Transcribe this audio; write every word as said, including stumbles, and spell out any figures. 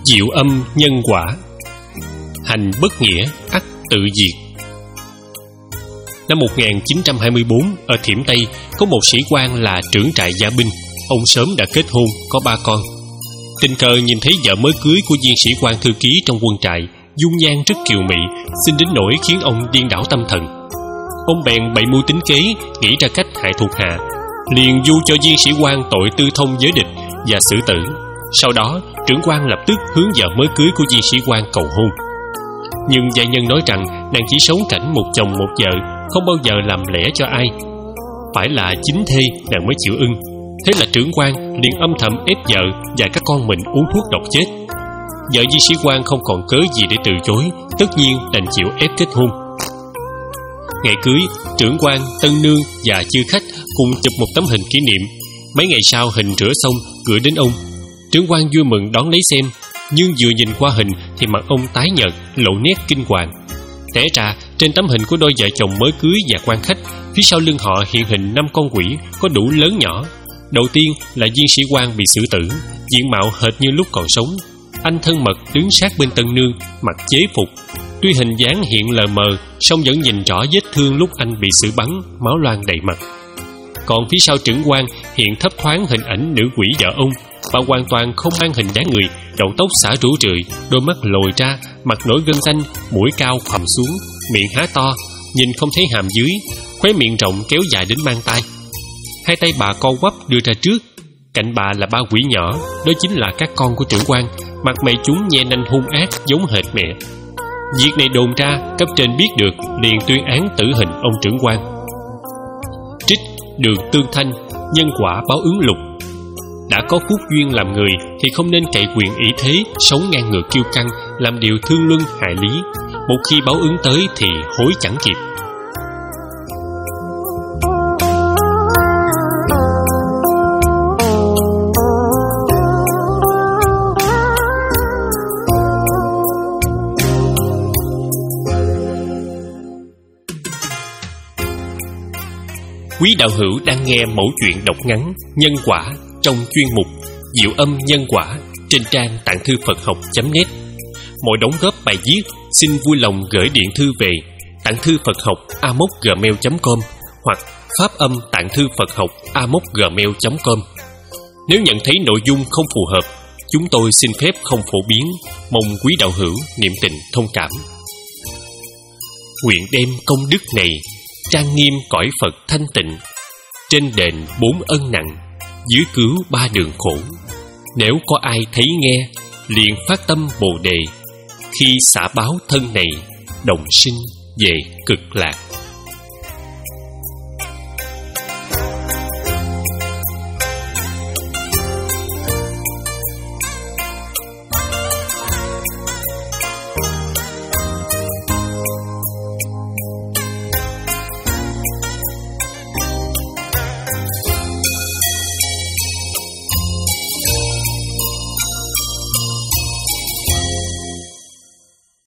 Diệu âm nhân quả, hành bất nghĩa ắt tự diệt. Năm một nghìn chín trăm hai mươi tư, ở Thiểm Tây có một sĩ quan là trưởng trại gia binh. Ông sớm đã kết hôn, có ba con. Tình cờ nhìn thấy vợ mới cưới của viên sĩ quan thư ký trong quân trại, dung nhan rất kiều mị, xinh đến nỗi khiến ông điên đảo tâm thần. Ông bèn bày mưu tính kế, nghĩ ra cách hại thuộc hạ, liền du cho viên sĩ quan tội tư thông với địch và xử tử. Sau đó, trưởng quan lập tức hướng vợ mới cưới của viên sĩ quan cầu hôn. Nhưng gia nhân nói rằng nàng chỉ sống cảnh một chồng một vợ, không bao giờ làm lẽ cho ai. Phải là chính thê nàng mới chịu ưng. Thế là trưởng quan liền âm thầm ép vợ và các con mình uống thuốc độc chết. Vợ viên sĩ quan không còn cớ gì để từ chối, tất nhiên đành chịu ép kết hôn. Ngày cưới, trưởng quan, tân nương và chư khách cùng chụp một tấm hình kỷ niệm. Mấy ngày sau hình rửa xong gửi đến ông. Trưởng quan vui mừng đón lấy xem, nhưng vừa nhìn qua hình thì mặt ông tái nhợt, lộ nét kinh hoàng. Té ra trên tấm hình của đôi vợ chồng mới cưới và quan khách, phía sau lưng họ hiện hình năm con quỷ có đủ lớn nhỏ. Đầu tiên là viên sĩ quan bị xử tử, diện mạo hệt như lúc còn sống. Anh thân mật đứng sát bên tân nương, mặc chế phục. Tuy hình dáng hiện lờ mờ, song vẫn nhìn rõ vết thương lúc anh bị xử bắn, máu loang đầy mặt. Còn phía sau trưởng quan hiện thấp thoáng hình ảnh nữ quỷ vợ ông. Bà hoàn toàn không mang hình dáng người, đầu tóc xõa rủ rượi, đôi mắt lồi ra, mặt nổi gân xanh, mũi cao khoằm xuống, miệng há to, nhìn không thấy hàm dưới, khóe miệng rộng kéo dài đến mang tai. Hai tay bà co quắp đưa ra trước, cạnh bà là ba quỷ nhỏ, đó chính là các con của trưởng quan, mặt mày chúng nhe nanh hung ác giống hệt mẹ. Việc này đồn ra, cấp trên biết được liền tuyên án tử hình ông trưởng quan. Trích Đường Tương Thanh, nhân quả báo ứng lục. Đã có phúc duyên làm người thì không nên cậy quyền ý thế, sống ngang ngược kiêu căng, làm điều thương luân hại lý. Một khi báo ứng tới thì hối chẳng kịp. Quý đạo hữu đang nghe mẫu chuyện đọc ngắn Nhân quả trong chuyên mục Diệu âm nhân quả trên trang tạng thư Phật học chấm net. Mọi đóng góp bài viết xin vui lòng gửi điện thư về tạng thư Phật học a mốc gmail chấm com hoặc pháp âm tạng thư Phật học a mốc gmail chấm com. Nếu nhận thấy nội dung không phù hợp, chúng tôi xin phép không phổ biến, mong quý đạo hữu niệm tình thông cảm. Nguyện đem công đức này trang nghiêm cõi Phật thanh tịnh, trên đền bốn ân nặng, dưới cứu ba đường khổ. Nếu có ai thấy nghe, liền phát tâm Bồ Đề, khi xả báo thân này, đồng sinh về cực lạc.